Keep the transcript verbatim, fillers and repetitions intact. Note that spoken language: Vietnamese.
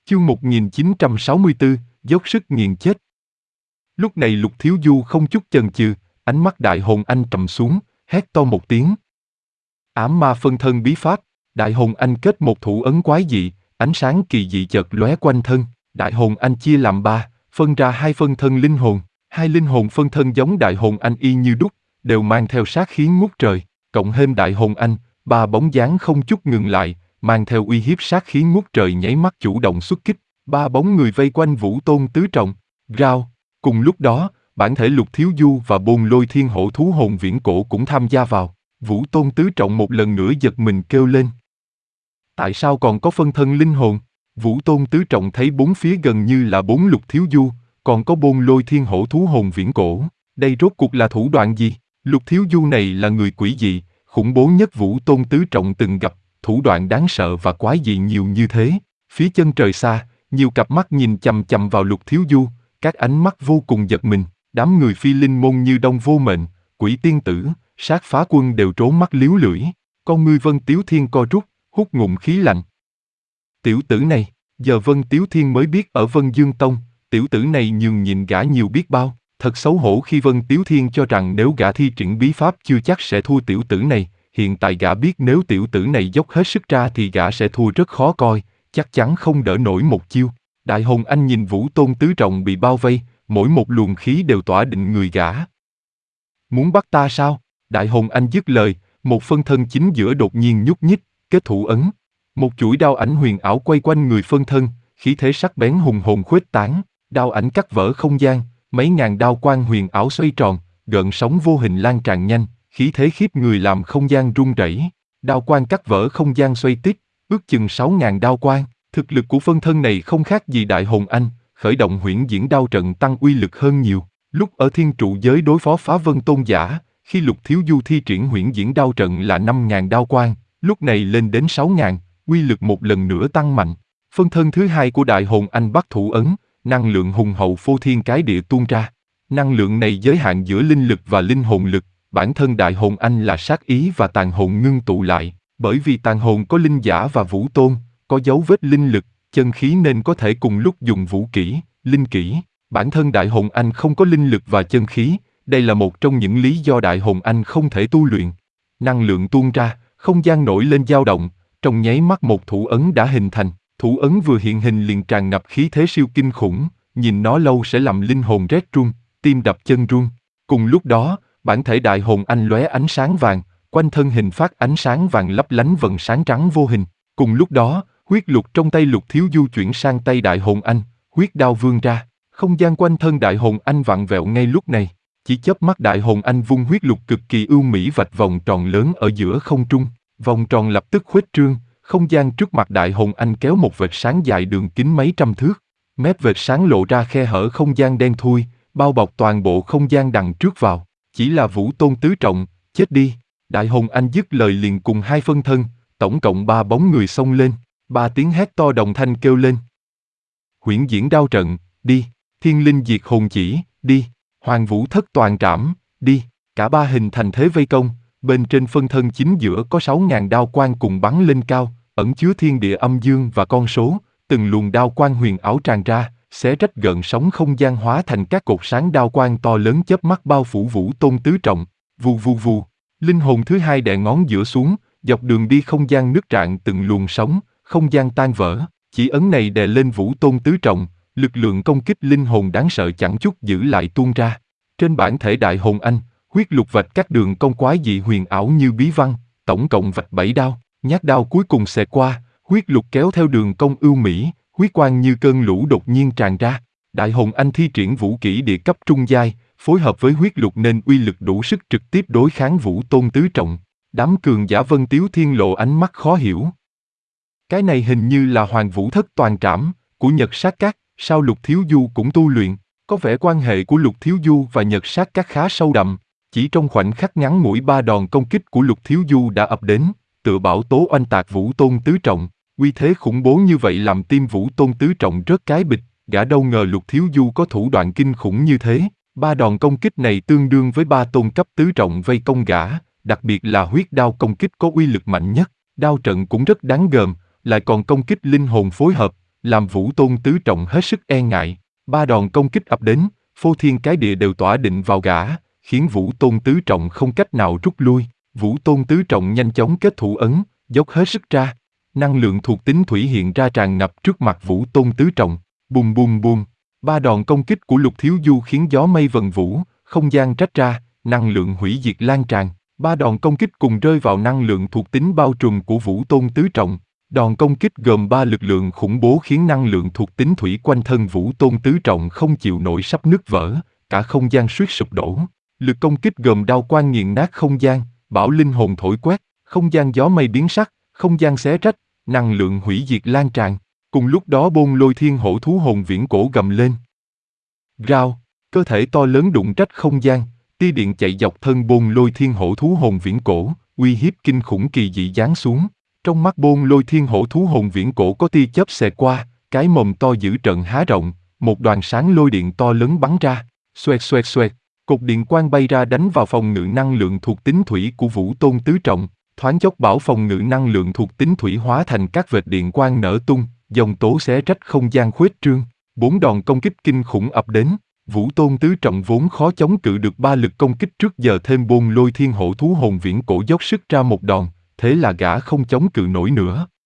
Chương một nghìn chín trăm sáu mươi tư, dốc sức nghiền chết. Lúc này Lục Thiếu Du không chút chần chừ, ánh mắt Đại Hồn Anh trầm xuống, hét to một tiếng. Ám ma phân thân bí pháp, Đại Hồn Anh kết một thủ ấn quái dị, ánh sáng kỳ dị chợt lóe quanh thân, Đại Hồn Anh chia làm ba, phân ra hai phân thân linh hồn, hai linh hồn phân thân giống Đại Hồn Anh y như đúc, đều mang theo sát khí ngút trời, cộng thêm Đại Hồn Anh, ba bóng dáng không chút ngừng lại, mang theo uy hiếp sát khí ngút trời nháy mắt chủ động xuất kích, ba bóng người vây quanh Vũ Tôn tứ trọng, rao. Cùng lúc đó, bản thể Lục Thiếu Du và Bồn Lôi Thiên Hổ thú hồn viễn cổ cũng tham gia vào, Vũ Tôn tứ trọng một lần nữa giật mình kêu lên. Tại sao còn có phân thân linh hồn? Vũ Tôn tứ trọng thấy bốn phía gần như là bốn Lục Thiếu Du, còn có Bồn Lôi Thiên Hổ thú hồn viễn cổ, đây rốt cuộc là thủ đoạn gì? Lục Thiếu Du này là người quỷ dị, khủng bố nhất Vũ Tôn tứ trọng từng gặp, thủ đoạn đáng sợ và quái dị nhiều như thế. Phía chân trời xa, nhiều cặp mắt nhìn chằm chằm vào Lục Thiếu Du, các ánh mắt vô cùng giật mình, đám người phi linh môn như Đông Vô Mệnh, Quỷ Tiên Tử, Sát Phá Quân đều trốn mắt liếu lưỡi, con ngươi Vân Tiếu Thiên co rút, hút ngụm khí lạnh. Tiểu tử này, giờ Vân Tiếu Thiên mới biết ở Vân Dương Tông, tiểu tử này nhường nhịn gã nhiều biết bao, thật xấu hổ khi Vân Tiếu Thiên cho rằng nếu gã thi triển bí pháp chưa chắc sẽ thua tiểu tử này, hiện tại gã biết nếu tiểu tử này dốc hết sức ra thì gã sẽ thua rất khó coi, chắc chắn không đỡ nổi một chiêu. Đại Hồn Anh nhìn Vũ Tôn tứ trọng bị bao vây, mỗi một luồng khí đều tỏa định người gã. Muốn bắt ta sao? Đại Hồn Anh dứt lời, một phân thân chính giữa đột nhiên nhúc nhích, kết thủ ấn. Một chuỗi đao ảnh huyền ảo quay quanh người phân thân, khí thế sắc bén hùng hồn khuếch tán, đao ảnh cắt vỡ không gian, mấy ngàn đao quang huyền ảo xoay tròn, gợn sóng vô hình lan tràn nhanh, khí thế khiếp người làm không gian rung rẩy. Đao quang cắt vỡ không gian xoay tít, ước chừng sáu ngàn đao quang. Thực lực của phân thân này không khác gì Đại Hồn Anh, khởi động huyễn diễn đao trận tăng uy lực hơn nhiều. Lúc ở thiên trụ giới đối phó Phá Vân Tôn giả, khi Lục Thiếu Du thi triển huyễn diễn đao trận là năm ngàn đao quang, lúc này lên đến sáu ngàn, uy lực một lần nữa tăng mạnh. Phân thân thứ hai của Đại Hồn Anh bắt thủ ấn, năng lượng hùng hậu phô thiên cái địa tuôn ra. Năng lượng này giới hạn giữa linh lực và linh hồn lực, bản thân Đại Hồn Anh là sát ý và tàn hồn ngưng tụ lại, bởi vì tàn hồn có linh giả và vũ tôn, có dấu vết linh lực, chân khí nên có thể cùng lúc dùng vũ kỹ, linh kỹ. Bản thân Đại Hồn Anh không có linh lực và chân khí, đây là một trong những lý do Đại Hồn Anh không thể tu luyện. Năng lượng tuôn ra, không gian nổi lên dao động, trong nháy mắt một thủ ấn đã hình thành, thủ ấn vừa hiện hình liền tràn ngập khí thế siêu kinh khủng, nhìn nó lâu sẽ làm linh hồn rét run, tim đập chân run. Cùng lúc đó, bản thể Đại Hồn Anh lóe ánh sáng vàng, quanh thân hình phát ánh sáng vàng lấp lánh vầng sáng trắng vô hình. Cùng lúc đó, huyết lục trong tay Lục Thiếu Du chuyển sang tay Đại Hồn Anh, huyết đao vươn ra, không gian quanh thân Đại Hồn Anh vặn vẹo ngay lúc này. Chỉ chớp mắt Đại Hồn Anh vung huyết lục cực kỳ ưu mỹ vạch vòng tròn lớn ở giữa không trung, vòng tròn lập tức khuếch trương, không gian trước mặt Đại Hồn Anh kéo một vệt sáng dài đường kính mấy trăm thước, mép vệt sáng lộ ra khe hở không gian đen thui, bao bọc toàn bộ không gian đằng trước vào. Chỉ là Vũ Tôn tứ trọng, chết đi. Đại Hồn Anh dứt lời liền cùng hai phân thân, tổng cộng ba bóng người xông lên, ba tiếng hét to đồng thanh kêu lên. Huyễn diễn đao trận, đi. Thiên linh diệt hồn chỉ, đi. Hoàng Vũ thất toàn trảm, đi. Cả ba hình thành thế vây công, bên trên phân thân chính giữa có sáu ngàn đao quang cùng bắn lên cao, ẩn chứa thiên địa âm dương và con số, từng luồng đao quang huyền ảo tràn ra, xé rách gợn sóng không gian hóa thành các cột sáng đao quang to lớn chớp mắt bao phủ Vũ Tôn tứ trọng. Vù vù vù, linh hồn thứ hai đè ngón giữa xuống, dọc đường đi không gian nứt rạn từng luồng sóng, không gian tan vỡ. Chỉ ấn này đè lên Vũ Tôn tứ trọng, lực lượng công kích linh hồn đáng sợ chẳng chút giữ lại tuôn ra. Trên bản thể Đại Hồn Anh, huyết lục vạch các đường cong quái dị huyền ảo như bí văn, tổng cộng vạch bảy đao, nhát đao cuối cùng xẹt qua, huyết lục kéo theo đường cong ưu mỹ, huyết quang như cơn lũ đột nhiên tràn ra. Đại Hồn Anh thi triển vũ kỹ địa cấp trung giai, phối hợp với huyết lục nên uy lực đủ sức trực tiếp đối kháng Vũ Tôn tứ trọng. Đám cường giả Vân Tiếu Thiên lộ ánh mắt khó hiểu. Cái này hình như là Hoàng Vũ thất toàn trảm của Nhật Sát Các, sao Lục Thiếu Du cũng tu luyện? Có vẻ quan hệ của Lục Thiếu Du và Nhật Sát Các khá sâu đậm. Chỉ trong khoảnh khắc ngắn ngủi ba đòn công kích của Lục Thiếu Du đã ập đến, tựa bão tố oanh tạc Vũ Tôn tứ trọng. Uy thế khủng bố như vậy làm tim Vũ Tôn tứ trọng rớt cái bịch, gã đâu ngờ Lục Thiếu Du có thủ đoạn kinh khủng như thế. Ba đòn công kích này tương đương với ba tôn cấp tứ trọng vây công gã, đặc biệt là huyết đao công kích có uy lực mạnh nhất. Đao trận cũng rất đáng gờm, lại còn công kích linh hồn phối hợp, làm Vũ Tôn tứ trọng hết sức e ngại. Ba đòn công kích ập đến, phô thiên cái địa đều tỏa định vào gã, khiến Vũ Tôn tứ trọng không cách nào rút lui. Vũ Tôn tứ trọng nhanh chóng kết thủ ấn, dốc hết sức ra. Năng lượng thuộc tính thủy hiện ra tràn ngập trước mặt Vũ Tôn tứ trọng. Bùm bùm bùm. Ba đòn công kích của Lục Thiếu Du khiến gió mây vần vũ, không gian rách ra, năng lượng hủy diệt lan tràn. Ba đòn công kích cùng rơi vào năng lượng thuộc tính bao trùm của Vũ Tôn tứ trọng. Đòn công kích gồm ba lực lượng khủng bố khiến năng lượng thuộc tính thủy quanh thân Vũ Tôn tứ trọng không chịu nổi sắp nứt vỡ, cả không gian suýt sụp đổ. Lực công kích gồm đao quang nghiền nát không gian, bảo linh hồn thổi quét, không gian gió mây biến sắc, không gian xé rách, năng lượng hủy diệt lan tràn. Cùng lúc đó Bôn Lôi Thiên Hổ thú hồn viễn cổ gầm lên. Rao, cơ thể to lớn đụng rách không gian, tia điện chạy dọc thân Bôn Lôi Thiên Hổ thú hồn viễn cổ, uy hiếp kinh khủng kỳ dị giáng xuống. Trong mắt Bôn Lôi Thiên Hổ thú hồn viễn cổ có tia chớp xẹt qua, cái mồm to dữ trận há rộng, một đoàn sáng lôi điện to lớn bắn ra, xoẹt xoẹt xoẹt, cột điện quang bay ra đánh vào phòng ngự năng lượng thuộc tính thủy của Vũ Tôn tứ trọng, thoáng chốc bảo phòng ngự năng lượng thuộc tính thủy hóa thành các vệt điện quang nở tung, dòng tố xé rách không gian khuếch trương. Bốn đòn công kích kinh khủng ập đến, Vũ Tôn tứ trọng vốn khó chống cự được ba lực công kích trước giờ thêm Bôn Lôi Thiên Hổ thú hồn viễn cổ dốc sức ra một đòn, thế là gã không chống cự nổi nữa.